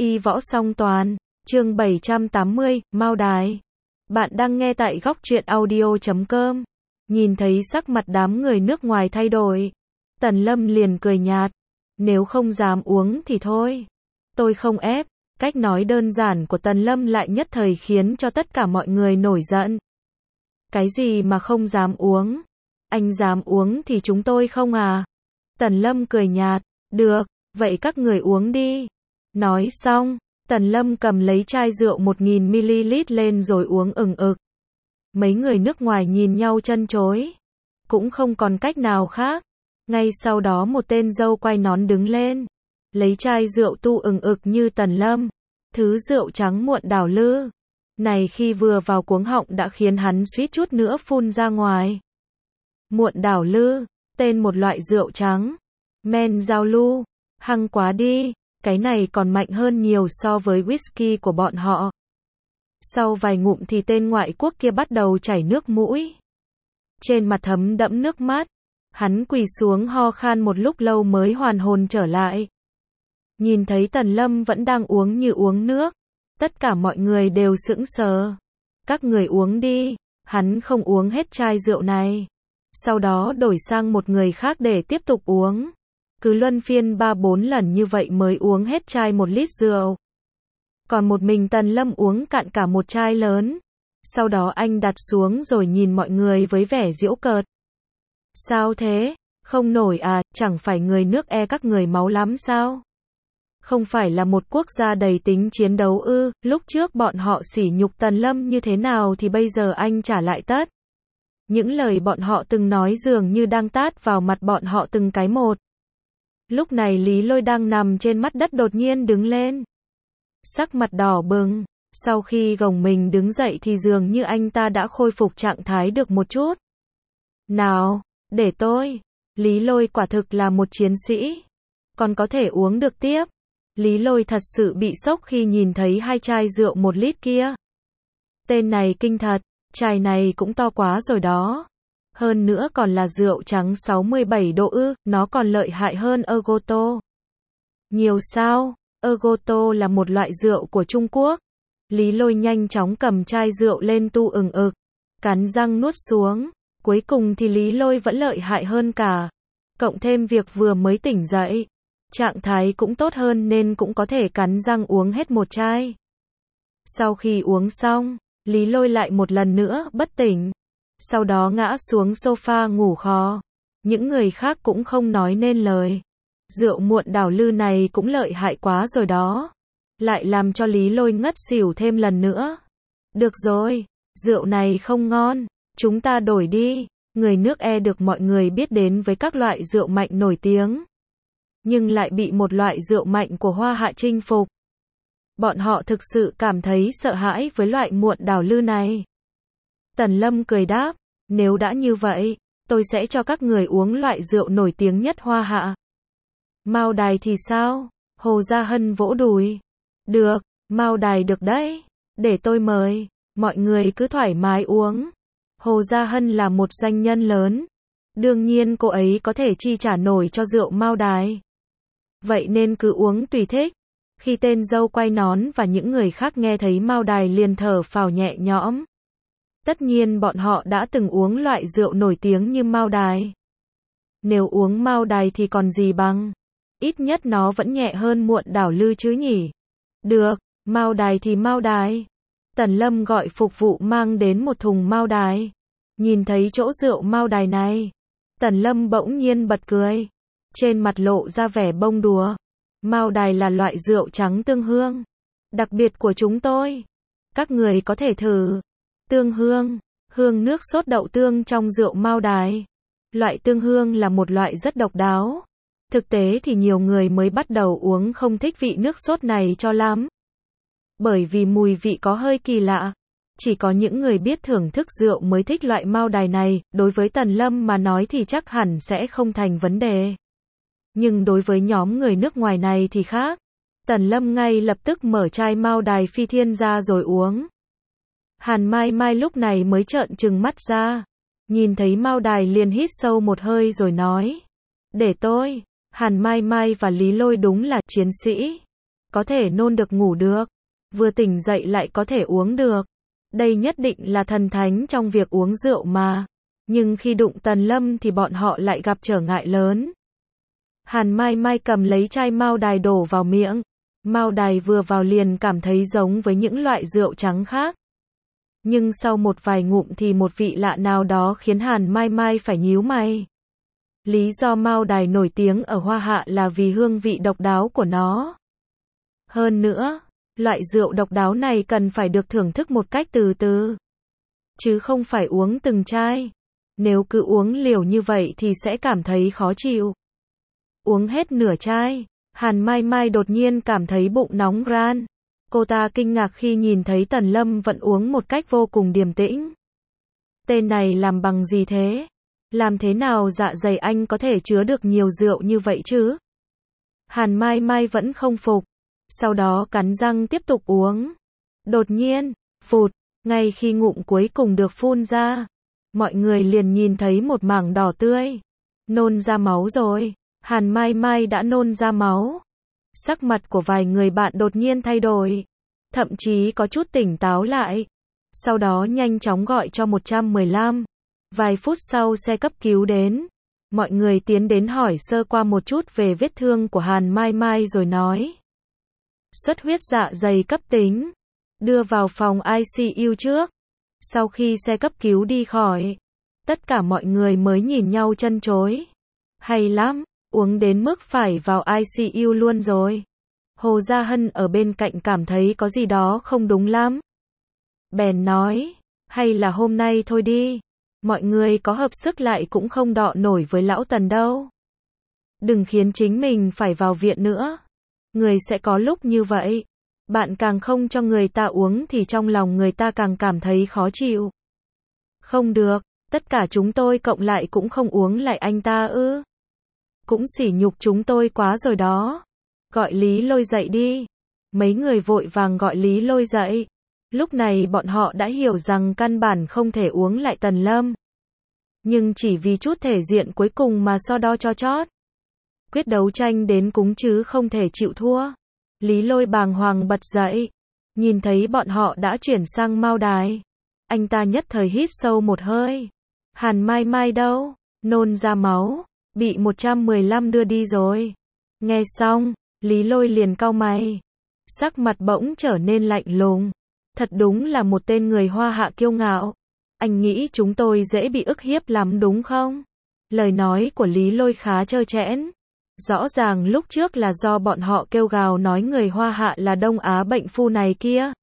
Y võ song toàn, chương 780, Mao Đài. Bạn đang nghe tại góc truyện audio.com. Nhìn thấy sắc mặt đám người nước ngoài thay đổi, Tần Lâm liền cười nhạt. Nếu không dám uống thì thôi. Tôi không ép. Cách nói đơn giản của Tần Lâm lại nhất thời khiến cho tất cả mọi người nổi giận. Cái gì mà không dám uống? Anh dám uống thì chúng tôi không à? Tần Lâm cười nhạt. Được, vậy các người uống đi. Nói xong, Tần Lâm cầm lấy chai rượu 1000ml lên rồi uống ừng ực. Mấy người nước ngoài nhìn nhau chân chối. Cũng không còn cách nào khác. Ngay sau đó một tên dâu quay nón đứng lên. Lấy chai rượu tu ừng ực như Tần Lâm. Thứ rượu trắng muộn đảo lư. Này khi vừa vào cuống họng đã khiến hắn suýt chút nữa phun ra ngoài. Muộn đảo lư, tên một loại rượu trắng. Men giao lưu, hăng quá đi. Cái này còn mạnh hơn nhiều so với whisky của bọn họ. Sau vài ngụm thì tên ngoại quốc kia bắt đầu chảy nước mũi. Trên mặt thấm đẫm nước mắt. Hắn quỳ xuống ho khan một lúc lâu mới hoàn hồn trở lại. Nhìn thấy Tần Lâm vẫn đang uống như uống nước. Tất cả mọi người đều sững sờ. Các người uống đi. Hắn không uống hết chai rượu này. Sau đó đổi sang một người khác để tiếp tục uống. Cứ luân phiên 3-4 lần như vậy mới uống hết chai 1 lít rượu. Còn một mình Tần Lâm uống cạn cả một chai lớn. Sau đó anh đặt xuống rồi nhìn mọi người với vẻ giễu cợt. Sao thế? Không nổi à, chẳng phải người nước các người máu lắm sao? Không phải là một quốc gia đầy tính chiến đấu ư? Lúc trước bọn họ sỉ nhục Tần Lâm như thế nào thì bây giờ anh trả lại tất. Những lời bọn họ từng nói dường như đang tát vào mặt bọn họ từng cái một. Lúc này Lý Lôi đang nằm trên mặt đất đột nhiên đứng lên. Sắc mặt đỏ bừng, sau khi gồng mình đứng dậy thì dường như anh ta đã khôi phục trạng thái được một chút. Nào, để tôi. Lý Lôi quả thực là một chiến sĩ. Còn có thể uống được tiếp. Lý Lôi thật sự bị sốc khi nhìn thấy 2 chai rượu 1 lít kia. Tên này kinh thật, chai này cũng to quá rồi đó. Hơn nữa còn là rượu trắng 67 độ ư, nó còn lợi hại hơn Agotto. Nhiều sao? Agotto là một loại rượu của Trung Quốc. Lý Lôi nhanh chóng cầm chai rượu lên tu ừng ực, cắn răng nuốt xuống. Cuối cùng thì Lý Lôi vẫn lợi hại hơn cả. Cộng thêm việc vừa mới tỉnh dậy, trạng thái cũng tốt hơn nên cũng có thể cắn răng uống hết một chai. Sau khi uống xong, Lý Lôi lại một lần nữa bất tỉnh. Sau đó ngã xuống sofa ngủ khò. Những người khác cũng không nói nên lời. Rượu muộn đảo lư này cũng lợi hại quá rồi đó. Lại làm cho Lý Lôi ngất xỉu thêm lần nữa. Được rồi, rượu này không ngon. Chúng ta đổi đi. Người nước được mọi người biết đến với các loại rượu mạnh nổi tiếng. Nhưng lại bị một loại rượu mạnh của Hoa Hạ chinh phục. Bọn họ thực sự cảm thấy sợ hãi với loại muộn đảo lư này. Tần Lâm cười đáp, nếu đã như vậy, tôi sẽ cho các người uống loại rượu nổi tiếng nhất Hoa Hạ. Mao Đài thì sao? Hồ Gia Hân vỗ đùi. Được, Mao Đài được đấy. Để tôi mời, mọi người cứ thoải mái uống. Hồ Gia Hân là một doanh nhân lớn. Đương nhiên cô ấy có thể chi trả nổi cho rượu Mao Đài. Vậy nên cứ uống tùy thích. Khi tên dâu quay nón và những người khác nghe thấy Mao Đài liền thở phào nhẹ nhõm. Tất nhiên bọn họ đã từng uống loại rượu nổi tiếng như Mao Đài. Nếu uống Mao Đài thì còn gì bằng. Ít nhất nó vẫn nhẹ hơn muộn đảo lư chứ nhỉ. Được, Mao Đài thì Mao Đài. Tần Lâm gọi phục vụ mang đến một thùng Mao Đài. Nhìn thấy chỗ rượu Mao Đài này, Tần Lâm bỗng nhiên bật cười. Trên mặt lộ ra vẻ bông đùa. Mao Đài là loại rượu trắng tương hương. Đặc biệt của chúng tôi. Các người có thể thử. Tương hương, hương nước sốt đậu tương trong rượu Mao Đài. Loại tương hương là một loại rất độc đáo. Thực tế thì nhiều người mới bắt đầu uống không thích vị nước sốt này cho lắm. Bởi vì mùi vị có hơi kỳ lạ. Chỉ có những người biết thưởng thức rượu mới thích loại Mao Đài này, đối với Tần Lâm mà nói thì chắc hẳn sẽ không thành vấn đề. Nhưng đối với nhóm người nước ngoài này thì khác. Tần Lâm ngay lập tức mở chai Mao Đài Phi Thiên ra rồi uống. Hàn Mai Mai lúc này mới trợn trừng mắt ra. Nhìn thấy Mao Đài liền hít sâu một hơi rồi nói. Để tôi. Hàn Mai Mai và Lý Lôi đúng là chiến sĩ. có thể nôn được ngủ được, vừa tỉnh dậy lại có thể uống được. Đây nhất định là thần thánh trong việc uống rượu mà. Nhưng khi đụng Tần Lâm thì bọn họ lại gặp trở ngại lớn. Hàn Mai Mai cầm lấy chai Mao Đài đổ vào miệng. Mao Đài vừa vào liền cảm thấy giống với những loại rượu trắng khác. Nhưng sau một vài ngụm thì một vị lạ nào đó khiến Hàn Mai Mai phải nhíu mày. Lý do Mao Đài nổi tiếng ở Hoa Hạ là vì hương vị độc đáo của nó. Hơn nữa, loại rượu độc đáo này cần phải được thưởng thức một cách từ từ, chứ không phải uống từng chai. Nếu cứ uống liều như vậy thì sẽ cảm thấy khó chịu. Uống hết nửa chai, Hàn Mai Mai đột nhiên cảm thấy bụng nóng ran. Cô ta kinh ngạc khi nhìn thấy Tần Lâm vẫn uống một cách vô cùng điềm tĩnh. Tên này làm bằng gì thế? Làm thế nào dạ dày anh có thể chứa được nhiều rượu như vậy chứ? Hàn Mai Mai vẫn không phục. Sau đó cắn răng tiếp tục uống. Đột nhiên, phụt, ngay khi ngụm cuối cùng được phun ra, mọi người liền nhìn thấy một mảng đỏ tươi. Nôn ra máu rồi. Hàn Mai Mai đã nôn ra máu. Sắc mặt của vài người bạn đột nhiên thay đổi, thậm chí có chút tỉnh táo lại. Sau đó nhanh chóng gọi cho 115. Vài phút sau xe cấp cứu đến. Mọi người tiến đến hỏi sơ qua một chút về vết thương của Hàn Mai Mai rồi nói: xuất huyết dạ dày cấp tính, đưa vào phòng ICU trước. Sau khi xe cấp cứu đi khỏi, tất cả mọi người mới nhìn nhau chân chối. Hay lắm, uống đến mức phải vào ICU luôn rồi. Hồ Gia Hân ở bên cạnh cảm thấy có gì đó không đúng lắm. Bèn nói, hay là hôm nay thôi đi. Mọi người có hợp sức lại cũng không đọ nổi với lão Tần đâu. Đừng khiến chính mình phải vào viện nữa. Người sẽ có lúc như vậy. Bạn càng không cho người ta uống thì trong lòng người ta càng cảm thấy khó chịu. Không được, tất cả chúng tôi cộng lại cũng không uống lại anh ta ư? Cũng sỉ nhục chúng tôi quá rồi đó. Gọi Lý Lôi dậy đi. Mấy người vội vàng gọi Lý Lôi dậy. Lúc này bọn họ đã hiểu rằng căn bản không thể uống lại Tần Lâm. Nhưng chỉ vì chút thể diện cuối cùng mà so đo cho chót. Quyết đấu tranh đến cùng chứ không thể chịu thua. Lý Lôi bàng hoàng bật dậy. Nhìn thấy bọn họ đã chuyển sang Mao Đài. Anh ta nhất thời hít sâu một hơi. Hàn Mai Mai đâu? Nôn ra máu. Bị 115 đưa đi rồi. Nghe xong, Lý Lôi liền cau mày. Sắc mặt bỗng trở nên lạnh lùng. Thật đúng là một tên người Hoa Hạ kiêu ngạo. Anh nghĩ chúng tôi dễ bị ức hiếp lắm đúng không? Lời nói của Lý Lôi khá trơ trẽn. Rõ ràng lúc trước là do bọn họ kêu gào nói người Hoa Hạ là Đông Á bệnh phu này kia.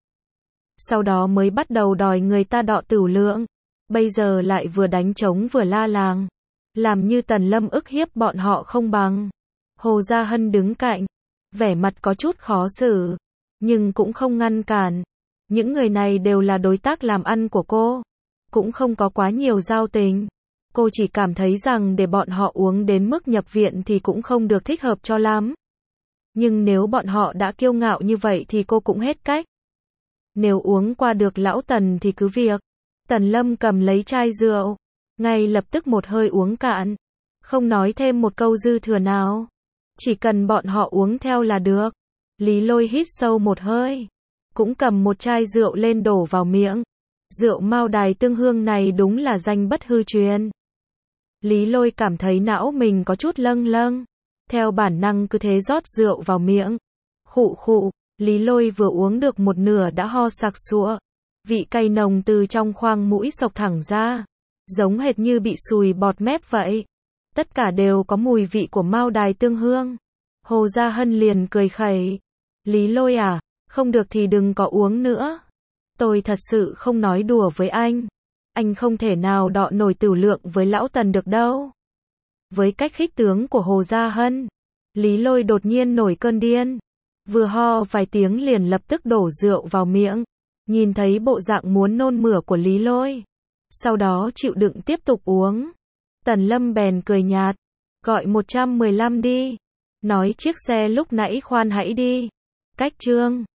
Sau đó mới bắt đầu đòi người ta đọ tửu lượng. Bây giờ lại vừa đánh trống vừa la làng. Làm như Tần Lâm ức hiếp bọn họ không bằng. Hồ Gia Hân đứng cạnh. Vẻ mặt có chút khó xử. Nhưng cũng không ngăn cản. Những người này đều là đối tác làm ăn của cô. Cũng không có quá nhiều giao tình. Cô chỉ cảm thấy rằng để bọn họ uống đến mức nhập viện thì cũng không được thích hợp cho lắm. Nhưng nếu bọn họ đã kiêu ngạo như vậy thì cô cũng hết cách. Nếu uống qua được lão Tần thì cứ việc. Tần Lâm cầm lấy chai rượu. Ngay lập tức một hơi uống cạn. Không nói thêm một câu dư thừa nào. Chỉ cần bọn họ uống theo là được. Lý Lôi hít sâu một hơi. Cũng cầm một chai rượu lên đổ vào miệng. Rượu Mao Đài tương hương này đúng là danh bất hư truyền. Lý Lôi cảm thấy não mình có chút lâng lâng. Theo bản năng cứ thế rót rượu vào miệng. Khụ khụ, Lý Lôi vừa uống được một nửa đã ho sặc sụa. Vị cay nồng từ trong khoang mũi xộc thẳng ra. Giống hệt như bị sùi bọt mép vậy. Tất cả đều có mùi vị của Mao Đài tương hương. Hồ Gia Hân liền cười khẩy. Lý Lôi à, không được thì đừng có uống nữa. Tôi thật sự không nói đùa với anh. Anh không thể nào đọ nổi tửu lượng với lão Tần được đâu. Với cách khích tướng của Hồ Gia Hân, Lý Lôi đột nhiên nổi cơn điên. Vừa ho vài tiếng liền lập tức đổ rượu vào miệng. Nhìn thấy bộ dạng muốn nôn mửa của Lý Lôi. Sau đó chịu đựng tiếp tục uống. Tần Lâm bèn cười nhạt. Gọi 115 đi. Nói chiếc xe lúc nãy khoan hãy đi. Cách Trương